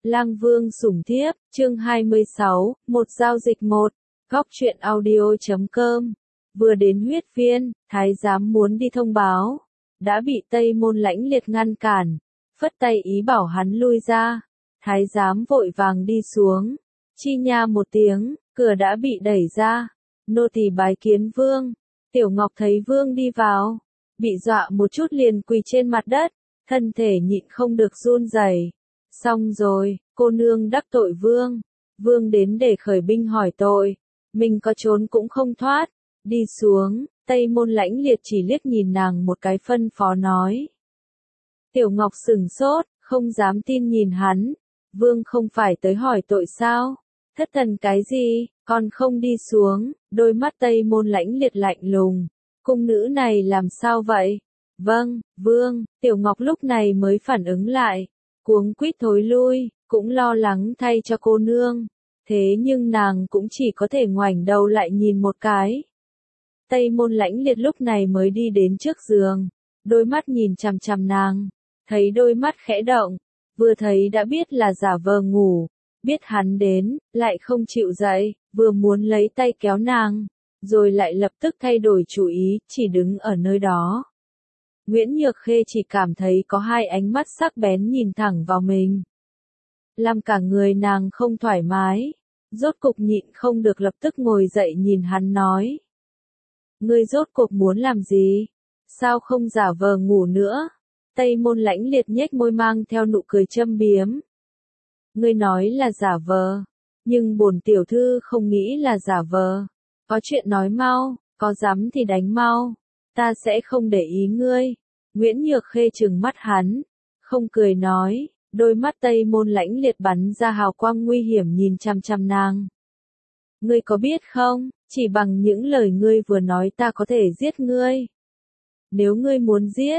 Lang Vương sủng thiếp, chương 26, một giao dịch một. Góc truyện audio.com. Vừa đến huyết viên, thái giám muốn đi thông báo, đã bị Tây Môn Lãnh Liệt ngăn cản, phất tay ý bảo hắn lui ra. Thái giám vội vàng đi xuống, chi nha một tiếng, cửa đã bị đẩy ra. Nô tỳ bái kiến vương. Tiểu Ngọc thấy vương đi vào, bị dọa một chút liền quỳ trên mặt đất, thân thể nhịn không được run rẩy. Xong rồi, cô nương đắc tội vương. Vương đến để khởi binh hỏi tội, mình có trốn cũng không thoát. Đi xuống, Tây Môn Lãnh Liệt chỉ liếc nhìn nàng một cái phân phó nói. Tiểu Ngọc sửng sốt, không dám tin nhìn hắn. Vương không phải tới hỏi tội sao? Thất thần cái gì, còn không đi xuống? Đôi mắt Tây Môn Lãnh Liệt lạnh lùng. Cung nữ này làm sao vậy? Vâng, vương. Tiểu Ngọc lúc này mới phản ứng lại, cuống quýt thối lui, cũng lo lắng thay cho cô nương. Thế nhưng nàng cũng chỉ có thể ngoảnh đầu lại nhìn một cái. Tây Môn Lãnh Liệt lúc này mới đi đến trước giường, đôi mắt nhìn chằm chằm nàng, thấy đôi mắt khẽ động, vừa thấy đã biết là giả vờ ngủ, biết hắn đến, lại không chịu dậy, vừa muốn lấy tay kéo nàng, rồi lại lập tức thay đổi chủ ý, chỉ đứng ở nơi đó. Nguyễn Nhược Khê chỉ cảm thấy có hai ánh mắt sắc bén nhìn thẳng vào mình, làm cả người nàng không thoải mái, rốt cục nhịn không được lập tức ngồi dậy nhìn hắn nói. Ngươi rốt cuộc muốn làm gì? Sao không giả vờ ngủ nữa? Tây Môn Lãnh Liệt nhếch môi mang theo nụ cười châm biếm. Ngươi nói là giả vờ, nhưng bổn tiểu thư không nghĩ là giả vờ. Có chuyện nói mau, có dám thì đánh mau, ta sẽ không để ý ngươi. Nguyễn Nhược Khê trừng mắt hắn, không cười nói, đôi mắt Tây Môn Lãnh Liệt bắn ra hào quang nguy hiểm nhìn chằm chằm nàng. Ngươi có biết không, chỉ bằng những lời ngươi vừa nói ta có thể giết ngươi. Nếu ngươi muốn giết,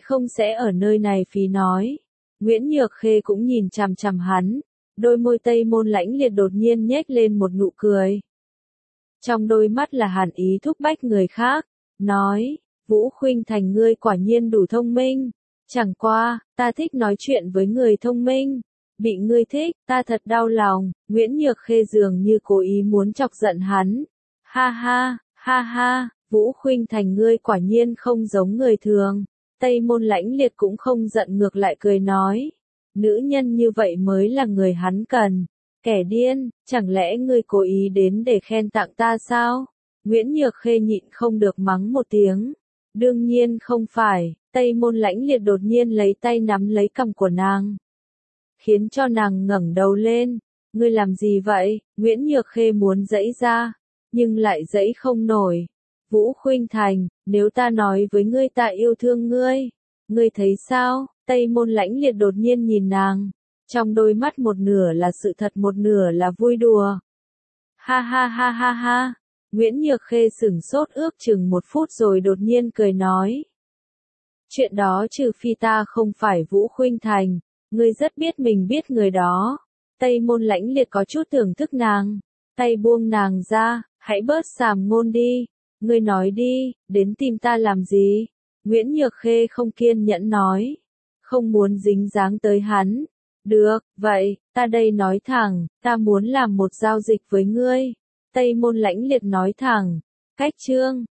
sẽ ở nơi này phí nói. Nguyễn Nhược Khê cũng nhìn chằm chằm hắn, đôi môi Tây Môn Lãnh Liệt đột nhiên nhếch lên một nụ cười. Trong đôi mắt là hàn ý thúc bách người khác, nói, Vũ Khuynh Thành ngươi quả nhiên đủ thông minh. Chẳng qua, ta thích nói chuyện với người thông minh. Bị ngươi thích, ta thật đau lòng. Nguyễn Nhược Khê dường như cố ý muốn chọc giận hắn. Ha ha, Vũ Khuynh Thành ngươi quả nhiên không giống người thường. Tây Môn Lãnh Liệt cũng không giận ngược lại cười nói. Nữ nhân như vậy mới là người hắn cần. Kẻ điên, chẳng lẽ ngươi cố ý đến để khen tặng ta sao? Nguyễn Nhược Khê nhịn không được mắng một tiếng. Đương nhiên không phải. Tây Môn Lãnh Liệt đột nhiên lấy tay nắm lấy cằm của nàng, khiến cho nàng ngẩng đầu lên. Ngươi làm gì vậy? Nguyễn Nhược Khê muốn giãy ra, nhưng lại giãy không nổi. Vũ Khuynh Thành, nếu ta nói với ngươi ta yêu thương ngươi, ngươi thấy sao? Tây Môn Lãnh Liệt đột nhiên nhìn nàng, trong đôi mắt một nửa là sự thật một nửa là vui đùa. Ha. Nguyễn Nhược Khê sửng sốt ước chừng một phút rồi đột nhiên cười nói. Chuyện đó trừ phi ta không phải Vũ Khuynh Thành, ngươi rất biết mình biết người đó. Tây Môn Lãnh Liệt có chút thưởng thức nàng, tay buông nàng ra, hãy bớt sàm ngôn đi, ngươi nói đi, đến tìm ta làm gì? Nguyễn Nhược Khê không kiên nhẫn nói, không muốn dính dáng tới hắn. Được, vậy, ta đây nói thẳng, ta muốn làm một giao dịch với ngươi. Tây Môn Lãnh Liệt nói thẳng, cách chương,